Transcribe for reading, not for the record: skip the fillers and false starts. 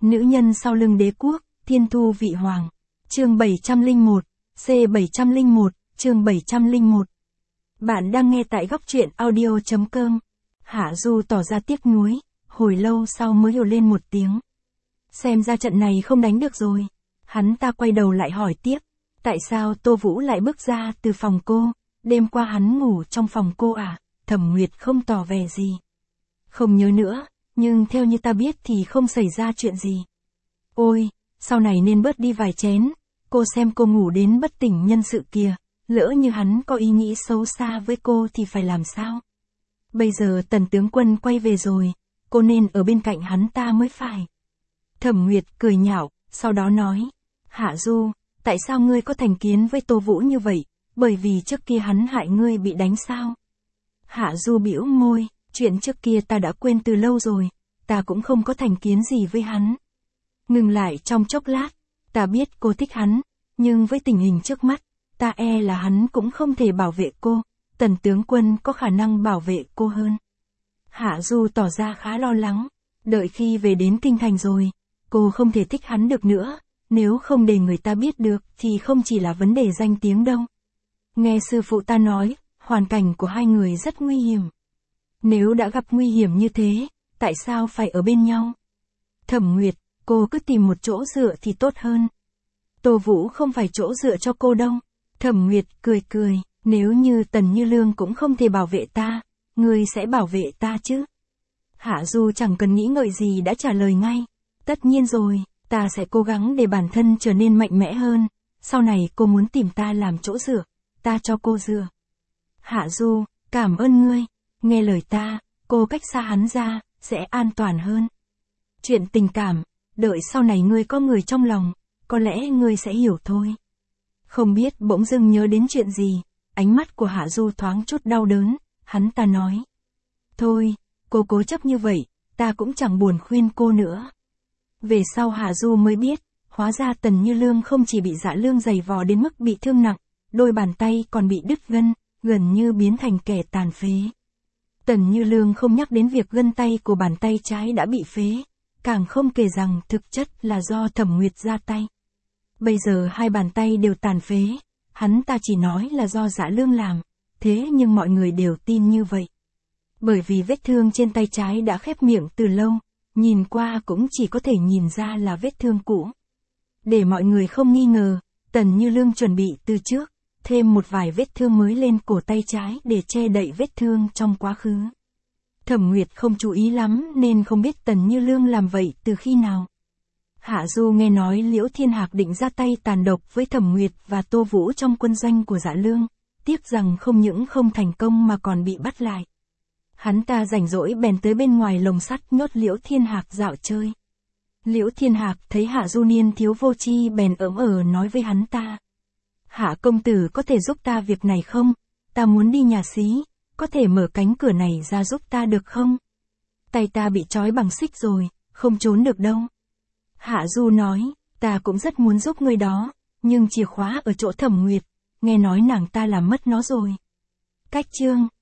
Nữ nhân sau lưng đế quốc, thiên thu vị hoàng. Chương 701, C701, chương 701. Bạn đang nghe tại góc truyện audio.com. Hạ Du tỏ ra tiếc nuối, hồi lâu sau mới hiểu lên một tiếng. Xem ra trận này không đánh được rồi. Hắn ta quay đầu lại hỏi tiếp, tại sao Tô Vũ lại bước ra từ phòng cô, đêm qua hắn ngủ trong phòng cô à? Thẩm Nguyệt không tỏ vẻ gì. Không nhớ nữa, nhưng theo như ta biết thì không xảy ra chuyện gì. Ôi, sau này nên bớt đi vài chén, cô xem cô ngủ đến bất tỉnh nhân sự kìa, lỡ như hắn có ý nghĩ xấu xa với cô thì phải làm sao? Bây giờ Tần tướng quân quay về rồi, cô nên ở bên cạnh hắn ta mới phải. Thẩm Nguyệt cười nhạo, sau đó nói, Hạ Du, tại sao ngươi có thành kiến với Tô Vũ như vậy, bởi vì trước kia hắn hại ngươi bị đánh sao? Hạ Du bĩu môi, chuyện trước kia ta đã quên từ lâu rồi, ta cũng không có thành kiến gì với hắn. Ngừng lại trong chốc lát, ta biết cô thích hắn, nhưng với tình hình trước mắt, ta e là hắn cũng không thể bảo vệ cô, Tần tướng quân có khả năng bảo vệ cô hơn. Hạ Du tỏ ra khá lo lắng, đợi khi về đến kinh thành rồi, cô không thể thích hắn được nữa, nếu không để người ta biết được thì không chỉ là vấn đề danh tiếng đâu. Nghe sư phụ ta nói, hoàn cảnh của hai người rất nguy hiểm. Nếu đã gặp nguy hiểm như thế, tại sao phải ở bên nhau? Thẩm Nguyệt, cô cứ tìm một chỗ dựa thì tốt hơn. Tô Vũ không phải chỗ dựa cho cô đâu. Thẩm Nguyệt cười cười, nếu như Tần Như Lương cũng không thể bảo vệ ta, ngươi sẽ bảo vệ ta chứ? Hạ Du chẳng cần nghĩ ngợi gì đã trả lời ngay. Tất nhiên rồi, ta sẽ cố gắng để bản thân trở nên mạnh mẽ hơn. Sau này cô muốn tìm ta làm chỗ dựa, ta cho cô dựa. Hạ Du, cảm ơn ngươi. Nghe lời ta, cô cách xa hắn ra, sẽ an toàn hơn. Chuyện tình cảm, đợi sau này ngươi có người trong lòng, có lẽ ngươi sẽ hiểu thôi. Không biết bỗng dưng nhớ đến chuyện gì, ánh mắt của Hạ Du thoáng chút đau đớn, hắn ta nói. Thôi, cô cố chấp như vậy, ta cũng chẳng buồn khuyên cô nữa. Về sau Hạ Du mới biết, hóa ra Tần Như Lương không chỉ bị Dạ Lương giày vò đến mức bị thương nặng, đôi bàn tay còn bị đứt gân, gần như biến thành kẻ tàn phế. Tần Như Lương không nhắc đến việc gân tay của bàn tay trái đã bị phế, càng không kể rằng thực chất là do Thẩm Nguyệt ra tay. Bây giờ hai bàn tay đều tàn phế, hắn ta chỉ nói là do Dạ Lương làm, thế nhưng mọi người đều tin như vậy. Bởi vì vết thương trên tay trái đã khép miệng từ lâu, nhìn qua cũng chỉ có thể nhìn ra là vết thương cũ. Để mọi người không nghi ngờ, Tần Như Lương chuẩn bị từ trước, thêm một vài vết thương mới lên cổ tay trái để che đậy vết thương trong quá khứ. Thẩm Nguyệt không chú ý lắm nên không biết Tần Như Lương làm vậy từ khi nào. Hạ Du nghe nói Liễu Thiên Hạc định ra tay tàn độc với Thẩm Nguyệt và Tô Vũ trong quân doanh của Dạ Lương, tiếc rằng không những không thành công mà còn bị bắt lại. Hắn ta rảnh rỗi bèn tới bên ngoài lồng sắt nhốt Liễu Thiên Hạc dạo chơi. Liễu Thiên Hạc thấy Hạ Du niên thiếu vô tri bèn nói với hắn ta. Hạ công tử có thể giúp ta việc này không? Ta muốn đi nhà xí, có thể mở cánh cửa này ra giúp ta được không? Tay ta bị trói bằng xích rồi, không trốn được đâu. Hạ Du nói, ta cũng rất muốn giúp người đó, nhưng chìa khóa ở chỗ Thẩm Nguyệt, nghe nói nàng ta làm mất nó rồi. Cách chương